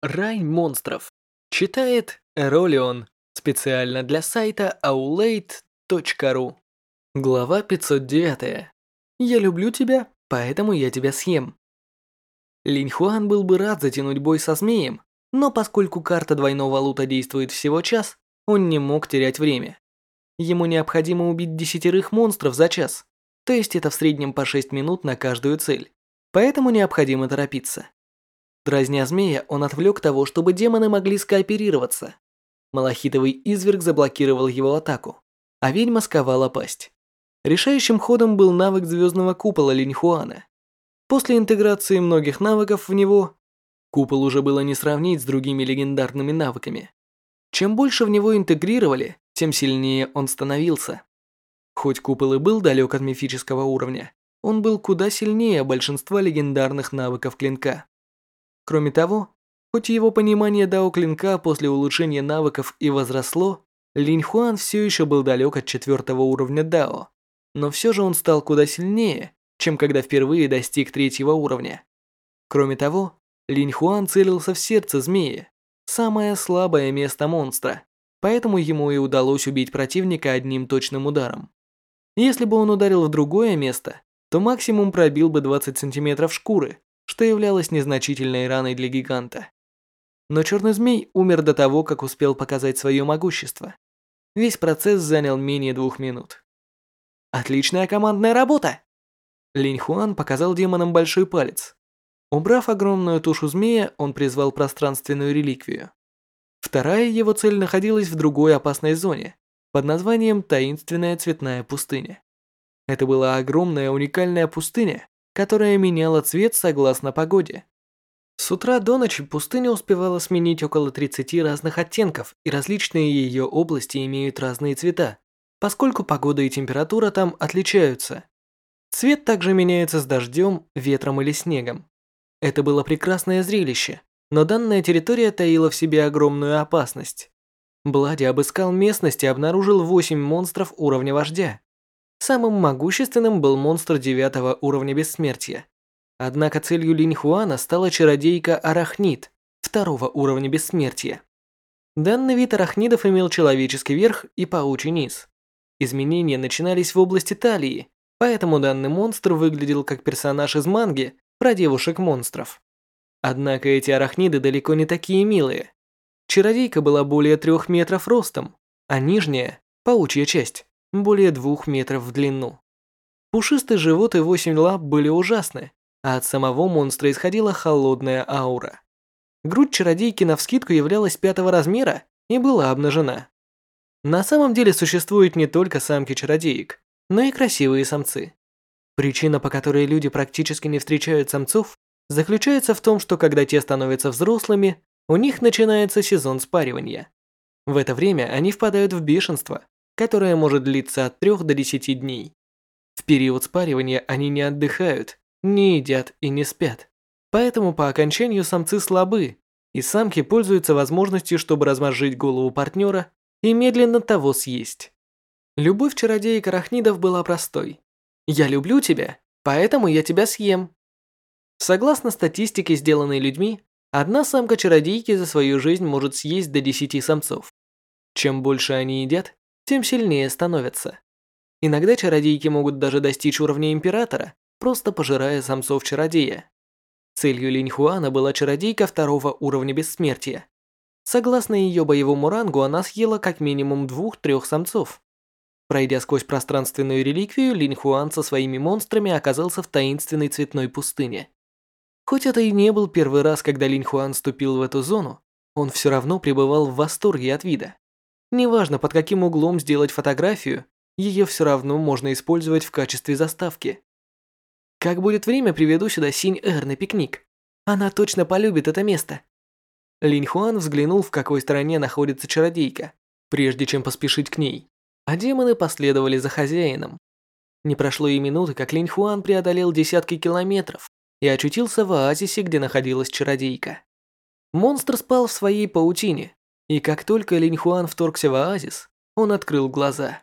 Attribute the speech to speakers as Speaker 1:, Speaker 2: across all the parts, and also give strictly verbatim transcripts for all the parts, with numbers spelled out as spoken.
Speaker 1: Рай монстров. Читает Эролион. Специально для сайта аулейт точка ру. Глава пятьсот девять. Я люблю тебя, поэтому я тебя съем. Линь Хуан был бы рад затянуть бой со змеем, но поскольку карта двойного лута действует всего час, он не мог терять время. Ему необходимо убить десятерых монстров за час, то есть это в среднем по шесть минут на каждую цель, поэтому необходимо торопиться. Дразня змея, он отвлек того, чтобы демоны могли скооперироваться. Малахитовый изверг заблокировал его атаку, а ведьма сковала пасть. Решающим ходом был навык звездного купола Линь Хуана. После интеграции многих навыков в него, купол уже было не сравнить с другими легендарными навыками. Чем больше в него интегрировали, тем сильнее он становился. Хоть купол и был далек от мифического уровня, он был куда сильнее большинства легендарных навыков клинка. Кроме того, хоть его понимание дао клинка после улучшения навыков и возросло, Линь Хуан все еще был далек от четвертого уровня дао, но все же он стал куда сильнее, чем когда впервые достиг третьего уровня. Кроме того, Линь Хуан целился в сердце змеи, самое слабое место монстра, поэтому ему и удалось убить противника одним точным ударом. Если бы он ударил в другое место, то максимум пробил бы двадцать сантиметров шкуры, что являлось незначительной раной для гиганта. Но черный змей умер до того, как успел показать свое могущество. Весь процесс занял менее двух минут. Отличная командная работа! Линь Хуан показал демонам большой палец. Убрав огромную тушу змея, он призвал пространственную реликвию. Вторая его цель находилась в другой опасной зоне, под названием Таинственная цветная пустыня. Это была огромная уникальная пустыня, которая меняла цвет согласно погоде. С утра до ночи пустыня успевала сменить около тридцати разных оттенков, и различные ее области имеют разные цвета, поскольку погода и температура там отличаются. Цвет также меняется с дождем, ветром или снегом. Это было прекрасное зрелище, но данная территория таила в себе огромную опасность. Блади обыскал местность и обнаружил восемь монстров уровня вождя. Самым могущественным был монстр девятого уровня бессмертия. Однако целью Линь Хуана стала чародейка Арахнид, второго уровня бессмертия. Данный вид арахнидов имел человеческий верх и паучий низ. Изменения начинались в области талии, поэтому данный монстр выглядел как персонаж из манги про девушек-монстров. Однако эти арахниды далеко не такие милые. Чародейка была более трех метров ростом, а нижняя, паучья часть, более двух метров в длину. Пушистый живот и восемь лап были ужасны, а от самого монстра исходила холодная аура. Грудь чародейки навскидку являлась пятого размера и была обнажена. На самом деле существуют не только самки чародеек, но и красивые самцы. Причина, по которой люди практически не встречают самцов, заключается в том, что когда те становятся взрослыми, у них начинается сезон спаривания. В это время они впадают в бешенство, которое может длиться от трёх до десяти дней. В период спаривания они не отдыхают, не едят и не спят. Поэтому по окончанию самцы слабы, и самки пользуются возможностью, чтобы размозжить голову партнера и медленно того съесть. Любовь чародеек арахнидов была простой. «Я люблю тебя, поэтому я тебя съем». Согласно статистике, сделанной людьми, одна самка чародейки за свою жизнь может съесть до десяти самцов. Чем больше они едят, тем сильнее становятся. Иногда чародейки могут даже достичь уровня императора, просто пожирая самцов-чародея. Целью Линь Хуана была чародейка второго уровня бессмертия. Согласно ее боевому рангу, она съела как минимум двух-трех самцов. Пройдя сквозь пространственную реликвию, Линь Хуан со своими монстрами оказался в таинственной цветной пустыне. Хоть это и не был первый раз, когда Линь Хуан ступил в эту зону, он все равно пребывал в восторге от вида. Неважно, под каким углом сделать фотографию, ее все равно можно использовать в качестве заставки. Как будет время, приведу сюда Синь-Эр на пикник. Она точно полюбит это место. Линь Хуан взглянул, в какой стороне находится чародейка, прежде чем поспешить к ней, а демоны последовали за хозяином. Не прошло и минуты, как Линь Хуан преодолел десятки километров и очутился в оазисе, где находилась чародейка. Монстр спал в своей паутине, и как только Линь Хуан вторгся в оазис, он открыл глаза.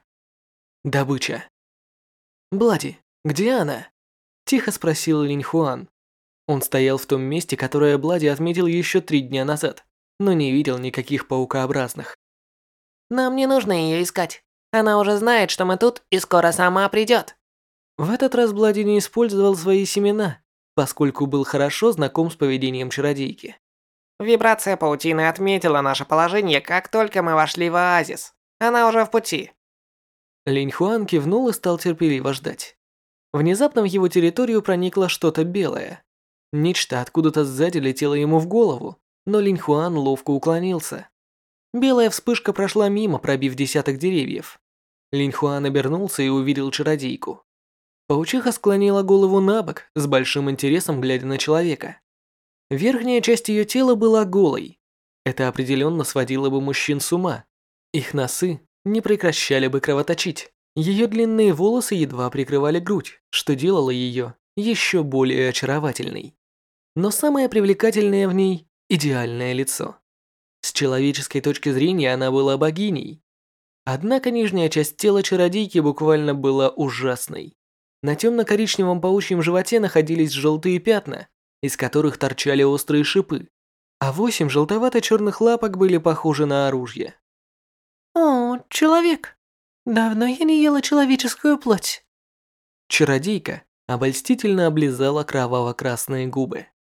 Speaker 1: Добыча. «Блади, где она?» – тихо спросил Линь Хуан. Он стоял в том месте, которое Блади отметил еще три дня назад, но не видел никаких паукообразных.
Speaker 2: Нам не нужно ее искать. Она уже знает, что мы тут и скоро сама придет.
Speaker 1: В этот раз Блади не использовал свои семена, поскольку был хорошо знаком с поведением чародейки.
Speaker 2: Вибрация паутины отметила наше положение, как только мы вошли в оазис. Она уже в пути.
Speaker 1: Линь Хуан кивнул и стал терпеливо ждать. Внезапно в его территорию проникло что-то белое. Нечто откуда-то сзади летело ему в голову, но Линь Хуан ловко уклонился. Белая вспышка прошла мимо, пробив десяток деревьев. Линь Хуан обернулся и увидел чародейку. Паучиха склонила голову набок, с большим интересом глядя на человека. Верхняя часть ее тела была голой. Это определенно сводило бы мужчин с ума. Их носы не прекращали бы кровоточить. Ее длинные волосы едва прикрывали грудь, что делало ее еще более очаровательной. Но самое привлекательное в ней – идеальное лицо. С человеческой точки зрения она была богиней. Однако нижняя часть тела чародейки буквально была ужасной. На темно-коричневом паучьем животе находились желтые пятна, из которых торчали острые шипы, а восемь желтовато-черных лапок были похожи на оружие.
Speaker 2: О, человек. Давно я не ела человеческую плоть.
Speaker 1: Чародейка обольстительно облизала кроваво-красные губы.